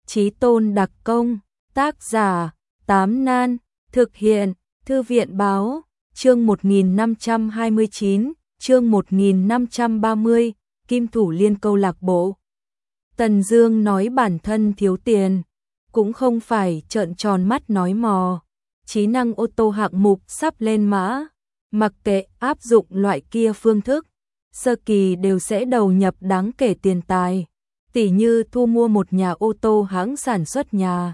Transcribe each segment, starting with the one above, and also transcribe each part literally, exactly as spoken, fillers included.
Chí Tôn đặc công, tác giả, Tám Nan, thực hiện, Thư viện báo, chương một nghìn năm trăm hai mươi chín, chương một nghìn năm trăm ba mươi, Kim Thủ Liên câu lạc bộ. Tần Dương nói bản thân thiếu tiền, cũng không phải trợn tròn mắt nói mò. Trí năng ô tô hạng mục sắp lên mã, mặc kệ áp dụng loại kia phương thức, sơ kỳ đều sẽ đầu nhập đáng kể tiền tài, tỉ như thu mua một nhà ô tô hãng sản xuất nhà,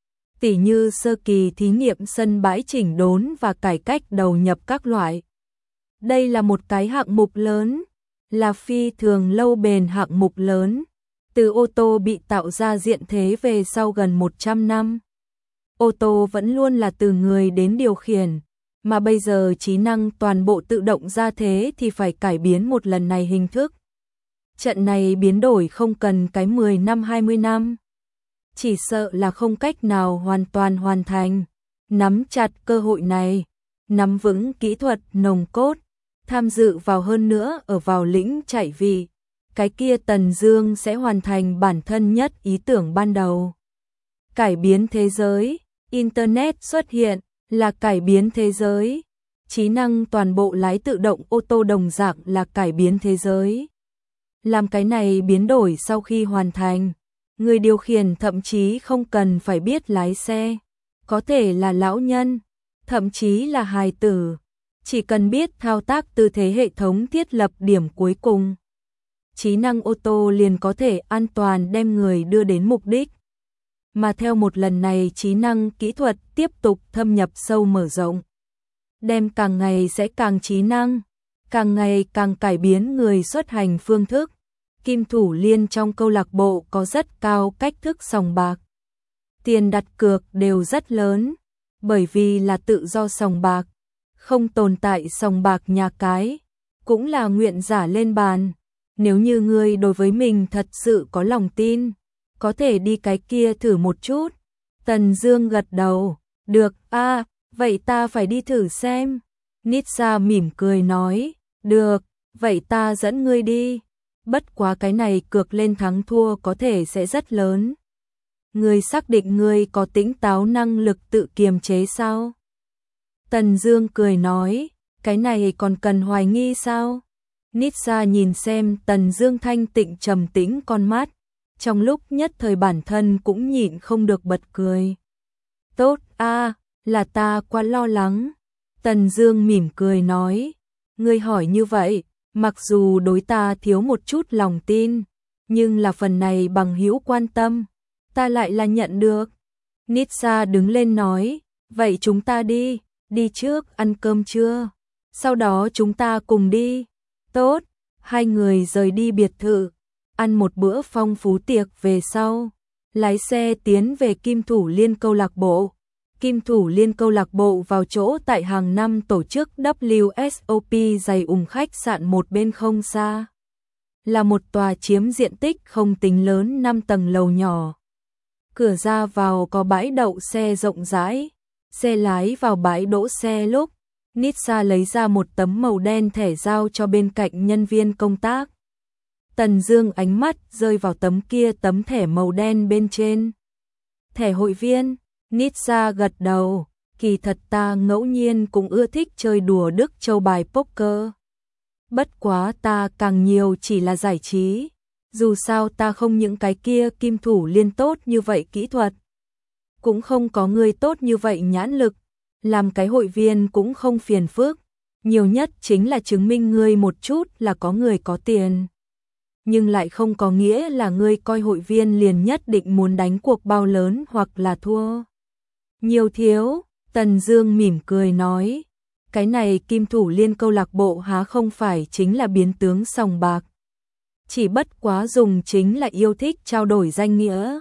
tỉ như sơ kỳ thí nghiệm sân bãi chỉnh đốn và cải cách đầu nhập các loại. Đây là một cái hạng mục lớn, là phi thường lâu bền hạng mục lớn, từ ô tô bị tạo ra diện thế về sau gần một trăm năm. Ô tô vẫn luôn là từ người đến điều khiển, mà bây giờ trí năng toàn bộ tự động ra thế thì phải cải biến một lần này hình thức. Trận này biến đổi không cần cái mười năm hai mươi năm. Chỉ sợ là không cách nào hoàn toàn hoàn thành. Nắm chặt cơ hội này, nắm vững kỹ thuật nồng cốt, tham dự vào hơn nữa ở vào lĩnh chạy vị. Cái kia Tần Dương sẽ hoàn thành bản thân nhất ý tưởng ban đầu. Cải biến thế giới, Internet xuất hiện là cải biến thế giới. Trí năng toàn bộ lái tự động ô tô đồng dạng là cải biến thế giới. Làm cái này biến đổi sau khi hoàn thành, người điều khiển thậm chí không cần phải biết lái xe, có thể là lão nhân, thậm chí là hài tử, chỉ cần biết thao tác tư thế hệ thống thiết lập điểm cuối cùng. Trí năng ô tô liền có thể an toàn đem người đưa đến mục đích. Mà theo một lần này trí năng kỹ thuật tiếp tục thâm nhập sâu mở rộng, đem càng ngày sẽ càng trí năng, càng ngày càng cải biến người xuất hành phương thức. Kim Thủ Liên trong câu lạc bộ có rất cao cách thức sòng bạc. Tiền đặt cược đều rất lớn, bởi vì là tự do sòng bạc, không tồn tại sòng bạc nhà cái, cũng là nguyện giả lên bàn. Nếu như ngươi đối với mình thật sự có lòng tin, có thể đi cái kia thử một chút. Tần Dương gật đầu, được a, à, vậy ta phải đi thử xem. Nitsa mỉm cười nói, được, vậy ta dẫn ngươi đi. Bất quá cái này cược lên thắng thua có thể sẽ rất lớn. Ngươi xác định ngươi có tỉnh táo năng lực tự kiềm chế sao? Tần Dương cười nói, cái này còn cần hoài nghi sao? Nitsa nhìn xem Tần Dương thanh tịnh trầm tĩnh con mắt, trong lúc nhất thời bản thân cũng nhịn không được bật cười. Tốt a, à, là ta quá lo lắng. Tần Dương mỉm cười nói, ngươi hỏi như vậy, mặc dù đối ta thiếu một chút lòng tin, nhưng là phần này bằng hữu quan tâm, ta lại là nhận được. Nitsa đứng lên nói, vậy chúng ta đi, đi trước ăn cơm trưa, sau đó chúng ta cùng đi. Tốt, hai người rời đi biệt thự, ăn một bữa phong phú tiệc về sau, lái xe tiến về Kim Thủ Liên câu lạc bộ. Kim Thủ Liên câu lạc bộ vào chỗ tại hàng năm tổ chức W S O P dày ủng khách sạn một bên không xa. Là một tòa chiếm diện tích không tính lớn năm tầng lầu nhỏ. Cửa ra vào có bãi đậu xe rộng rãi, xe lái vào bãi đỗ xe lúc, Nitsa lấy ra một tấm màu đen thẻ giao cho bên cạnh nhân viên công tác. Tần Dương ánh mắt rơi vào tấm kia tấm thẻ màu đen bên trên. Thẻ hội viên. Nitsa gật đầu, kỳ thật ta ngẫu nhiên cũng ưa thích chơi đùa Đức Châu bài poker. Bất quá ta càng nhiều chỉ là giải trí, dù sao ta không những cái kia Kim Thủ Liên tốt như vậy kỹ thuật, cũng không có người tốt như vậy nhãn lực, làm cái hội viên cũng không phiền phức, nhiều nhất chính là chứng minh ngươi một chút là có người có tiền. Nhưng lại không có nghĩa là ngươi coi hội viên liền nhất định muốn đánh cuộc bao lớn hoặc là thua nhiều thiếu. Tần Dương mỉm cười nói, cái này Kim Thủ Liên câu lạc bộ há không phải chính là biến tướng sòng bạc, chỉ bất quá dùng chính là yêu thích trao đổi danh nghĩa.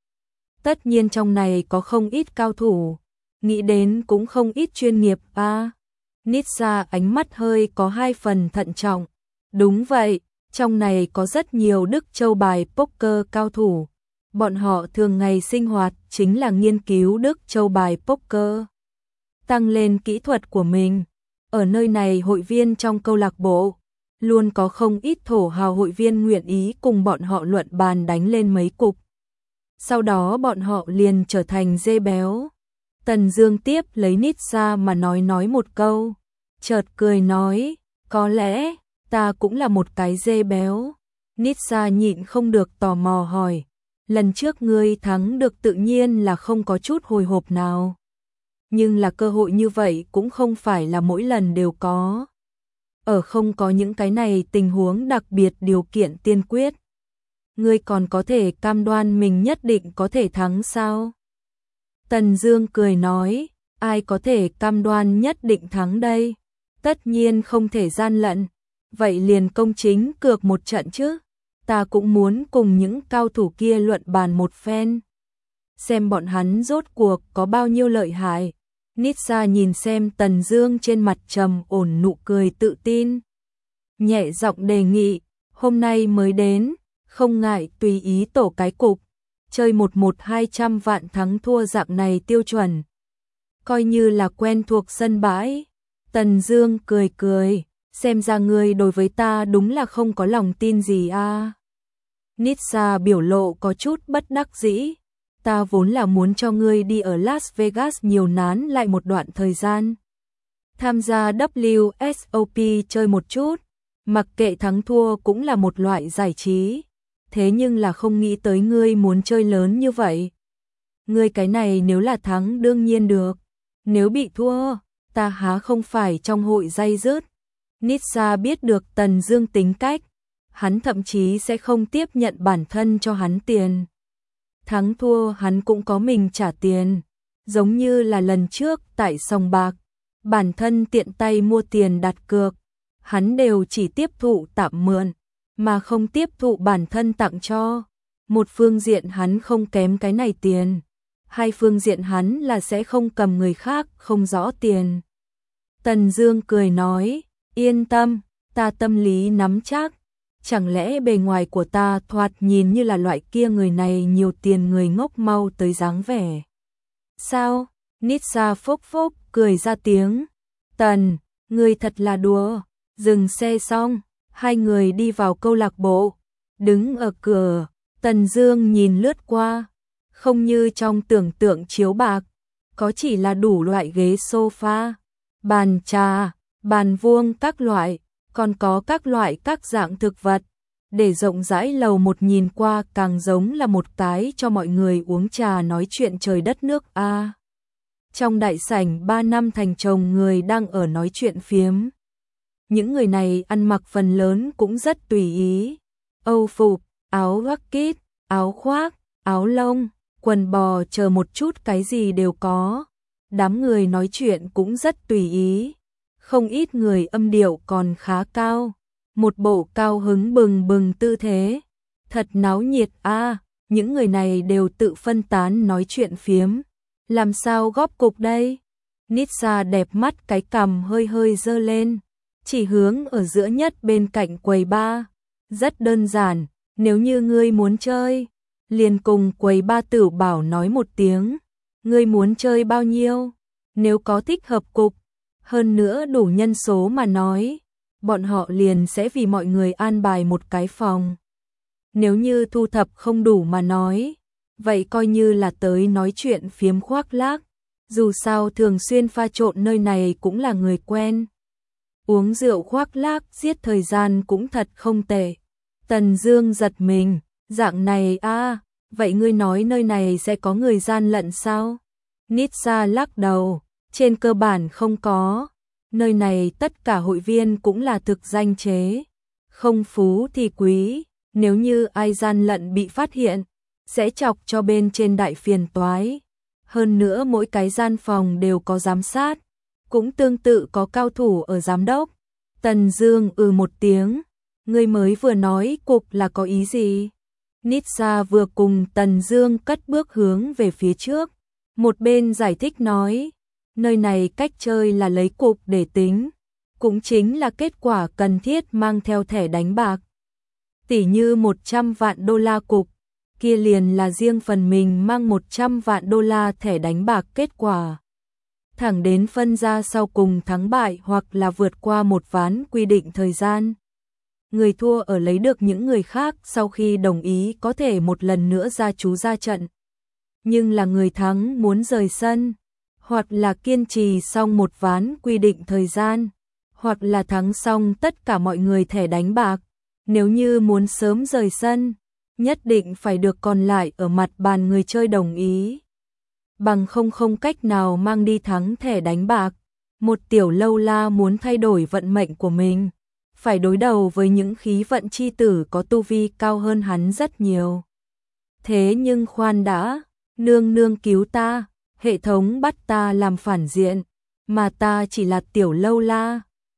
Tất nhiên trong này có không ít cao thủ, nghĩ đến cũng không ít chuyên nghiệp a. À, Nitsa ánh mắt hơi có hai phần thận trọng. Đúng vậy, trong này có rất nhiều Đức Châu bài poker cao thủ. Bọn họ thường ngày sinh hoạt chính là nghiên cứu Đức Châu bài poker, tăng lên kỹ thuật của mình. Ở nơi này hội viên trong câu lạc bộ, luôn có không ít thổ hào hội viên nguyện ý cùng bọn họ luận bàn đánh lên mấy cục. sau đó bọn họ liền trở thành dê béo. Tần Dương tiếp lấy Nitsa mà nói nói một câu, chợt cười nói, có lẽ ta cũng là một cái dê béo. Nitsa nhịn không được tò mò hỏi, lần trước ngươi thắng được tự nhiên là không có chút hồi hộp nào. Nhưng là cơ hội như vậy cũng không phải là mỗi lần đều có. Ở không có những cái này tình huống đặc biệt điều kiện tiên quyết. Ngươi còn có thể cam đoan mình nhất định có thể thắng sao? Tần Dương cười nói, ai có thể cam đoan nhất định thắng đây? Tất nhiên không thể gian lận. Vậy liền công chính cược một trận chứ. Ta cũng muốn cùng những cao thủ kia luận bàn một phen. Xem bọn hắn rốt cuộc có bao nhiêu lợi hại. Nitsa nhìn xem Tần Dương trên mặt trầm ổn nụ cười tự tin. Nhẹ giọng đề nghị, hôm nay mới đến, không ngại tùy ý tổ cái cục. Chơi một một hai trăm vạn thắng thua dạng này tiêu chuẩn. Coi như là quen thuộc sân bãi. Tần Dương cười cười, xem ra ngươi đối với ta đúng là không có lòng tin gì a. À. Nitsa biểu lộ có chút bất đắc dĩ. Ta vốn là muốn cho ngươi đi ở Las Vegas nhiều nán lại một đoạn thời gian. Tham gia W S O P chơi một chút, mặc kệ thắng thua cũng là một loại giải trí. Thế nhưng là không nghĩ tới ngươi muốn chơi lớn như vậy. Ngươi cái này nếu là thắng đương nhiên được. Nếu bị thua, ta há không phải trong hội day dứt. Nitsa biết được Tần Dương tính cách. Hắn thậm chí sẽ không tiếp nhận bản thân cho hắn tiền. Thắng thua hắn cũng có mình trả tiền. Giống như là lần trước tại sòng bạc. Bản thân tiện tay mua tiền đặt cược. Hắn đều chỉ tiếp thụ tạm mượn. Mà không tiếp thụ bản thân tặng cho. Một phương diện hắn không kém cái này tiền. Hai phương diện hắn là sẽ không cầm người khác không rõ tiền. Tần Dương cười nói, yên tâm, ta tâm lý nắm chắc. Chẳng lẽ bề ngoài của ta thoạt nhìn như là loại kia người này nhiều tiền người ngốc mau tới dáng vẻ. Sao? Nitsa phốc phốc cười ra tiếng. Tần, ngươi thật là đùa. Dừng xe xong, hai người đi vào câu lạc bộ. Đứng ở cửa, Tần Dương nhìn lướt qua. Không như trong tưởng tượng chiếu bạc. Có chỉ là đủ loại ghế sofa, bàn trà, bàn vuông các loại. Còn có các loại các dạng thực vật, để rộng rãi lầu một nhìn qua càng giống là một cái cho mọi người uống trà nói chuyện trời đất nước a. À, trong đại sảnh ba năm thành chồng người đang ở nói chuyện phiếm. Những người này ăn mặc phần lớn cũng rất tùy ý. Âu phục, áo jacket, áo khoác, áo lông, quần bò chờ một chút cái gì đều có. Đám người nói chuyện cũng rất tùy ý. Không ít người âm điệu còn khá cao, một bộ cao hứng bừng bừng tư thế. Thật náo nhiệt a, à, những người này đều tự phân tán nói chuyện phiếm. Làm sao góp cục đây? Nitsa đẹp mắt cái cằm hơi hơi dơ lên, chỉ hướng ở giữa nhất bên cạnh quầy bar. Rất đơn giản, nếu như ngươi muốn chơi, liền cùng quầy bar tử bảo nói một tiếng. Ngươi muốn chơi bao nhiêu? Nếu có thích hợp cục, hơn nữa đủ nhân số mà nói, bọn họ liền sẽ vì mọi người an bài một cái phòng. Nếu như thu thập không đủ mà nói, vậy coi như là tới nói chuyện phiếm khoác lác. Dù sao thường xuyên pha trộn nơi này cũng là người quen. Uống rượu khoác lác giết thời gian cũng thật không tệ. Tần Dương giật mình, dạng này a, à, vậy ngươi nói nơi này sẽ có người gian lận sao? Nitsa lắc đầu. Trên cơ bản không có, nơi này tất cả hội viên cũng là thực danh chế, không phú thì quý, nếu như ai gian lận bị phát hiện, sẽ chọc cho bên trên đại phiền toái. Hơn nữa mỗi cái gian phòng đều có giám sát, cũng tương tự có cao thủ ở giám đốc. Tần Dương ừ một tiếng, ngươi mới vừa nói cục là có ý gì? Nitsa vừa cùng Tần Dương cất bước hướng về phía trước, một bên giải thích nói. Nơi này cách chơi là lấy cục để tính, cũng chính là kết quả cần thiết mang theo thẻ đánh bạc. Tỉ như một trăm vạn đô la cục, kia liền là riêng phần mình mang một trăm vạn đô la thẻ đánh bạc kết quả. Thẳng đến phân ra sau cùng thắng bại hoặc là vượt qua một ván quy định thời gian. người thua ở lấy được những người khác sau khi đồng ý có thể một lần nữa ra chú ra trận. Nhưng là người thắng muốn rời sân, hoặc là kiên trì xong một ván quy định thời gian, hoặc là thắng xong tất cả mọi người thẻ đánh bạc. Nếu như muốn sớm rời sân, nhất định phải được còn lại ở mặt bàn người chơi đồng ý. Bằng không không cách nào mang đi thắng thẻ đánh bạc. Một tiểu lâu la muốn thay đổi vận mệnh của mình, phải đối đầu với những khí vận chi tử có tu vi cao hơn hắn rất nhiều. Thế nhưng khoan đã, nương nương cứu ta, hệ thống bắt ta làm phản diện, mà ta chỉ là tiểu lâu la.